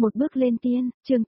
Một bước lên tiên, chương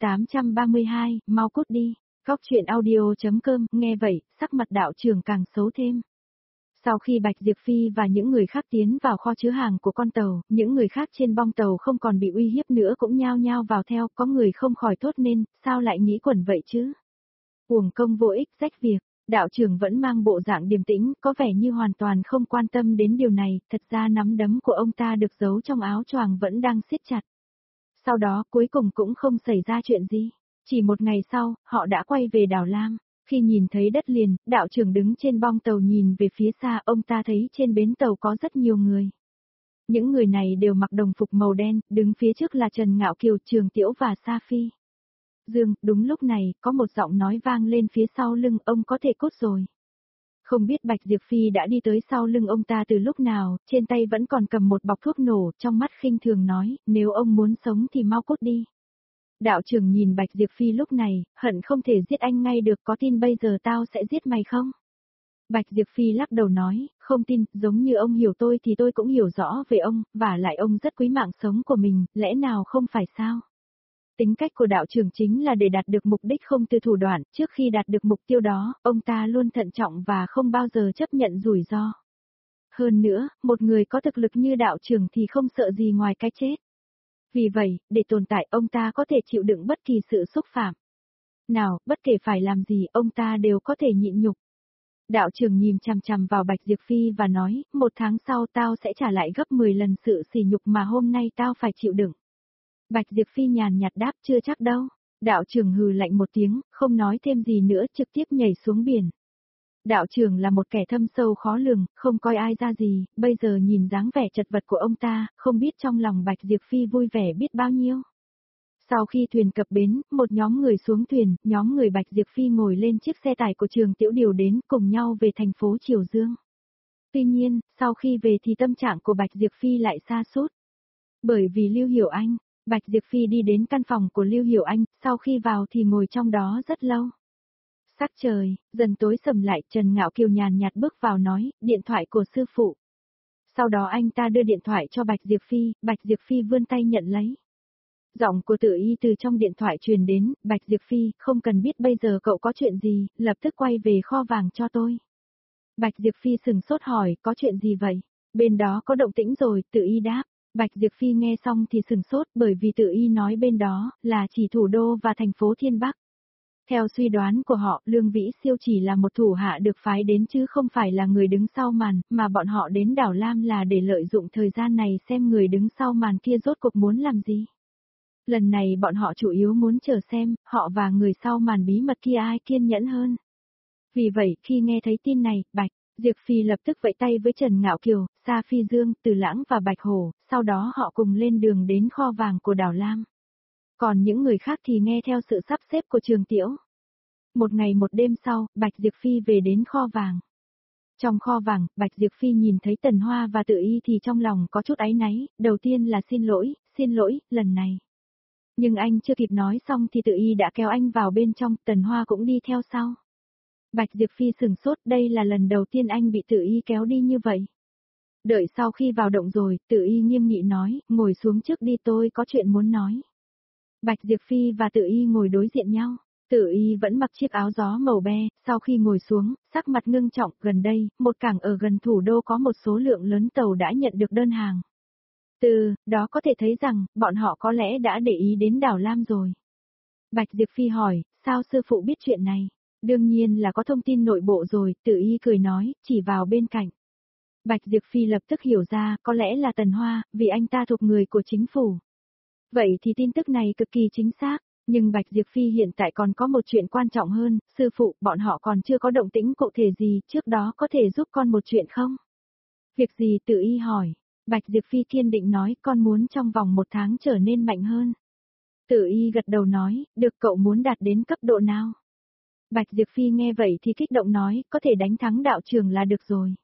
832, mau cút đi. Góc chuyện audio.com, nghe vậy, sắc mặt đạo trưởng càng xấu thêm. Sau khi Bạch Diệp Phi và những người khác tiến vào kho chứa hàng của con tàu, những người khác trên bong tàu không còn bị uy hiếp nữa cũng nhao nhao vào theo, có người không khỏi thốt nên, sao lại nghĩ quẩn vậy chứ? Uổng công vô ích, rách việc. Đạo trưởng vẫn mang bộ dạng điềm tĩnh, có vẻ như hoàn toàn không quan tâm đến điều này, thật ra nắm đấm của ông ta được giấu trong áo choàng vẫn đang siết chặt. Sau đó cuối cùng cũng không xảy ra chuyện gì. Chỉ một ngày sau, họ đã quay về đảo Lam. Khi nhìn thấy đất liền, đạo trưởng đứng trên bong tàu nhìn về phía xa, ông ta thấy trên bến tàu có rất nhiều người. Những người này đều mặc đồng phục màu đen, đứng phía trước là Trần Ngạo Kiều, Trường Tiễu và Sa Phi. Dương, đúng lúc này, có một giọng nói vang lên phía sau lưng, ông có thể cút rồi. Không biết Bạch Diệp Phi đã đi tới sau lưng ông ta từ lúc nào, trên tay vẫn còn cầm một bọc thuốc nổ, trong mắt khinh thường nói, nếu ông muốn sống thì mau cút đi. Đạo trưởng nhìn Bạch Diệp Phi lúc này, hận không thể giết anh ngay được, có tin bây giờ tao sẽ giết mày không? Bạch Diệp Phi lắc đầu nói, không tin, giống như ông hiểu tôi thì tôi cũng hiểu rõ về ông, và lại ông rất quý mạng sống của mình, lẽ nào không phải sao? Tính cách của đạo trưởng chính là để đạt được mục đích không từ thủ đoạn, trước khi đạt được mục tiêu đó, ông ta luôn thận trọng và không bao giờ chấp nhận rủi ro. Hơn nữa, một người có thực lực như đạo trưởng thì không sợ gì ngoài cái chết. Vì vậy, để tồn tại ông ta có thể chịu đựng bất kỳ sự xúc phạm. Nào, bất kể phải làm gì ông ta đều có thể nhịn nhục. Đạo trưởng nhìn chằm chằm vào Bạch Diệp Phi và nói, 1 tháng sau tao sẽ trả lại gấp 10 lần sự sỉ nhục mà hôm nay tao phải chịu đựng. Bạch Diệp Phi nhàn nhạt đáp, chưa chắc đâu. Đạo trưởng hừ lạnh một tiếng, không nói thêm gì nữa, trực tiếp nhảy xuống biển. Đạo trưởng là một kẻ thâm sâu khó lường, không coi ai ra gì, bây giờ nhìn dáng vẻ chật vật của ông ta, không biết trong lòng Bạch Diệp Phi vui vẻ biết bao nhiêu. Sau khi thuyền cập bến, một nhóm người xuống thuyền, nhóm người Bạch Diệp Phi ngồi lên chiếc xe tải của Trường Tiễu điều đến cùng nhau về thành phố Triều Dương. Tuy nhiên, sau khi về thì tâm trạng của Bạch Diệp Phi lại sa sút. Bởi vì Lưu Hiểu Anh, Bạch Diệp Phi đi đến căn phòng của Lưu Hiểu Anh, sau khi vào thì ngồi trong đó rất lâu. Sắc trời, dần tối sầm lại, Trần Ngạo Kiều nhàn nhạt bước vào nói, điện thoại của sư phụ. Sau đó anh ta đưa điện thoại cho Bạch Diệp Phi vươn tay nhận lấy. Giọng của Tự Y từ trong điện thoại truyền đến, Bạch Diệp Phi, không cần biết bây giờ cậu có chuyện gì, lập tức quay về kho vàng cho tôi. Bạch Diệp Phi sừng sốt hỏi, có chuyện gì vậy? Bên đó có động tĩnh rồi, Tự Y đáp. Bạch Diệp Phi nghe xong thì sừng sốt bởi vì Tự Y nói bên đó là chỉ thủ đô và thành phố Thiên Bắc. Theo suy đoán của họ, Lương Vĩ Siêu chỉ là một thủ hạ được phái đến chứ không phải là người đứng sau màn, mà bọn họ đến đảo Lam là để lợi dụng thời gian này xem người đứng sau màn kia rốt cuộc muốn làm gì. Lần này bọn họ chủ yếu muốn chờ xem, họ và người sau màn bí mật kia ai kiên nhẫn hơn. Vì vậy, khi nghe thấy tin này, Bạch Diệp Phi lập tức vẫy tay với Trần Ngạo Kiều, Sa Phi Dương, Từ Lãng và Bạch Hổ, sau đó họ cùng lên đường đến kho vàng của đảo Lam. Còn những người khác thì nghe theo sự sắp xếp của Trường Tiễu. Một ngày một đêm sau, Bạch Diệp Phi về đến kho vàng. Trong kho vàng, Bạch Diệp Phi nhìn thấy Tần Hoa và Tự Y thì trong lòng có chút áy náy, đầu tiên là xin lỗi, lần này. Nhưng anh chưa kịp nói xong thì Tự Y đã kéo anh vào bên trong, Tần Hoa cũng đi theo sau. Bạch Diệp Phi sừng sốt, đây là lần đầu tiên anh bị Tự Y kéo đi như vậy. Đợi sau khi vào động rồi, Tự Y nghiêm nghị nói, ngồi xuống trước đi, tôi có chuyện muốn nói. Bạch Diệp Phi và Tự Y ngồi đối diện nhau. Tự Y vẫn mặc chiếc áo gió màu be, sau khi ngồi xuống, sắc mặt ngưng trọng, gần đây, một cảng ở gần thủ đô có một số lượng lớn tàu đã nhận được đơn hàng. Từ đó có thể thấy rằng, bọn họ có lẽ đã để ý đến đảo Lam rồi. Bạch Diệp Phi hỏi, sao sư phụ biết chuyện này? Đương nhiên là có thông tin nội bộ rồi, Tự Y cười nói, chỉ vào bên cạnh. Bạch Diệp Phi lập tức hiểu ra, có lẽ là Tần Hoa, vì anh ta thuộc người của chính phủ. Vậy thì tin tức này cực kỳ chính xác, nhưng Bạch Diệp Phi hiện tại còn có một chuyện quan trọng hơn, sư phụ, bọn họ còn chưa có động tĩnh cụ thể gì, trước đó có thể giúp con một chuyện không? Việc gì? Tự Y hỏi. Bạch Diệp Phi kiên định nói, con muốn trong vòng 1 tháng trở nên mạnh hơn. Tự Y gật đầu nói, được, cậu muốn đạt đến cấp độ nào? Bạch Diệp Phi nghe vậy thì kích động nói, có thể đánh thắng đạo trưởng là được rồi.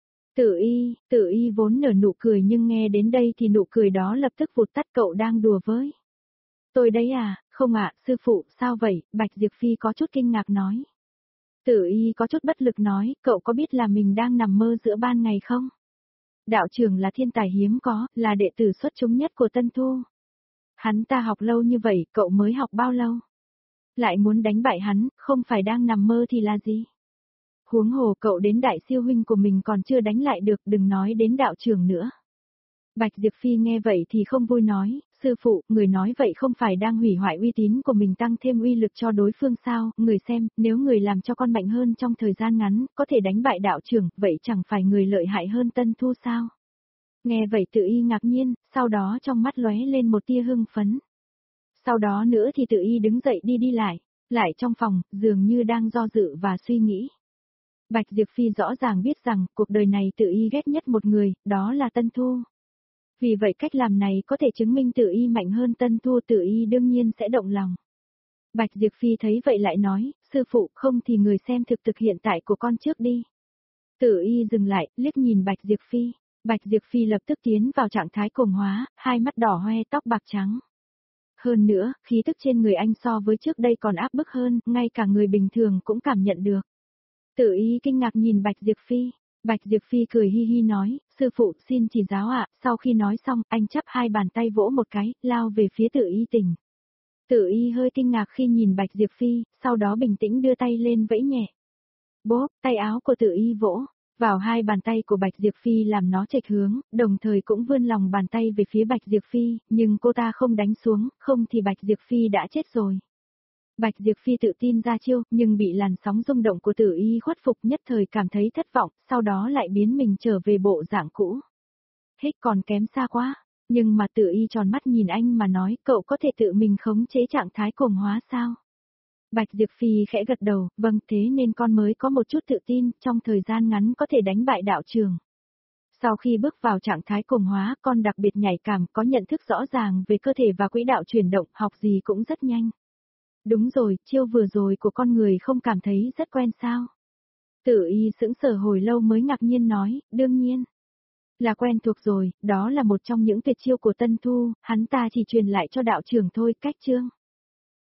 Tự Y vốn nở nụ cười nhưng nghe đến đây thì nụ cười đó lập tức vụt tắt, cậu đang đùa với tôi đấy à? Không ạ, sư phụ, sao vậy? Bạch Diệp Phi có chút kinh ngạc nói. Tự Y có chút bất lực nói, cậu có biết là mình đang nằm mơ giữa ban ngày không? Đạo trưởng là thiên tài hiếm có, là đệ tử xuất chúng nhất của Tân Thu. Hắn ta học lâu như vậy, cậu mới học bao lâu? Lại muốn đánh bại hắn, không phải đang nằm mơ thì là gì? Huống hồ cậu đến đại siêu huynh của mình còn chưa đánh lại được, đừng nói đến đạo trưởng nữa. Bạch Diệp Phi nghe vậy thì không vui nói, sư phụ, người nói vậy không phải đang hủy hoại uy tín của mình tăng thêm uy lực cho đối phương sao, người xem, nếu người làm cho con mạnh hơn trong thời gian ngắn, có thể đánh bại đạo trưởng, vậy chẳng phải người lợi hại hơn Tân Thu sao? Nghe vậy Tự Y ngạc nhiên, sau đó trong mắt lóe lên một tia hưng phấn. Sau đó nữa thì Tự Y đứng dậy đi lại trong phòng, dường như đang do dự và suy nghĩ. Bạch Diệp Phi rõ ràng biết rằng cuộc đời này Tự Y ghét nhất một người, đó là Tân Thu. Vì vậy cách làm này có thể chứng minh Tự Y mạnh hơn Tân Thu, Tự Y đương nhiên sẽ động lòng. Bạch Diệp Phi thấy vậy lại nói, sư phụ không thì người xem thực thực hiện tại của con trước đi. Tự Y dừng lại, liếc nhìn Bạch Diệp Phi. Bạch Diệp Phi lập tức tiến vào trạng thái cuồng hóa, hai mắt đỏ hoe tóc bạc trắng. Hơn nữa, khí tức trên người anh so với trước đây còn áp bức hơn, ngay cả người bình thường cũng cảm nhận được. Tự Y kinh ngạc nhìn Bạch Diệp Phi. Bạch Diệp Phi cười hi hi nói, sư phụ xin chỉ giáo ạ, sau khi nói xong, anh chắp hai bàn tay vỗ một cái, lao về phía Tự Y tỉnh. Tự Y hơi kinh ngạc khi nhìn Bạch Diệp Phi, sau đó bình tĩnh đưa tay lên vẫy nhẹ. Bốp, tay áo của Tự Y vỗ vào hai bàn tay của Bạch Diệp Phi làm nó chệch hướng, đồng thời cũng vươn lòng bàn tay về phía Bạch Diệp Phi, nhưng cô ta không đánh xuống, không thì Bạch Diệp Phi đã chết rồi. Bạch Diệp Phi tự tin ra chiêu, nhưng bị làn sóng rung động của Tự Y khuất phục, nhất thời cảm thấy thất vọng, sau đó lại biến mình trở về bộ dạng cũ. Hết còn kém xa quá, nhưng mà Tự Y tròn mắt nhìn anh mà nói, cậu có thể tự mình khống chế trạng thái cuồng hóa sao? Bạch Diệp Phi khẽ gật đầu, vâng, thế nên con mới có một chút tự tin, trong thời gian ngắn có thể đánh bại đạo trường. Sau khi bước vào trạng thái cuồng hóa, con đặc biệt nhạy cảm, có nhận thức rõ ràng về cơ thể và quỹ đạo chuyển động, học gì cũng rất nhanh. Đúng rồi, chiêu vừa rồi của con người không cảm thấy rất quen sao? Tự Y sững sờ hồi lâu mới ngạc nhiên nói, đương nhiên. Là quen thuộc rồi, đó là một trong những tuyệt chiêu của Tân Thu, hắn ta chỉ truyền lại cho đạo trưởng thôi, cách chương.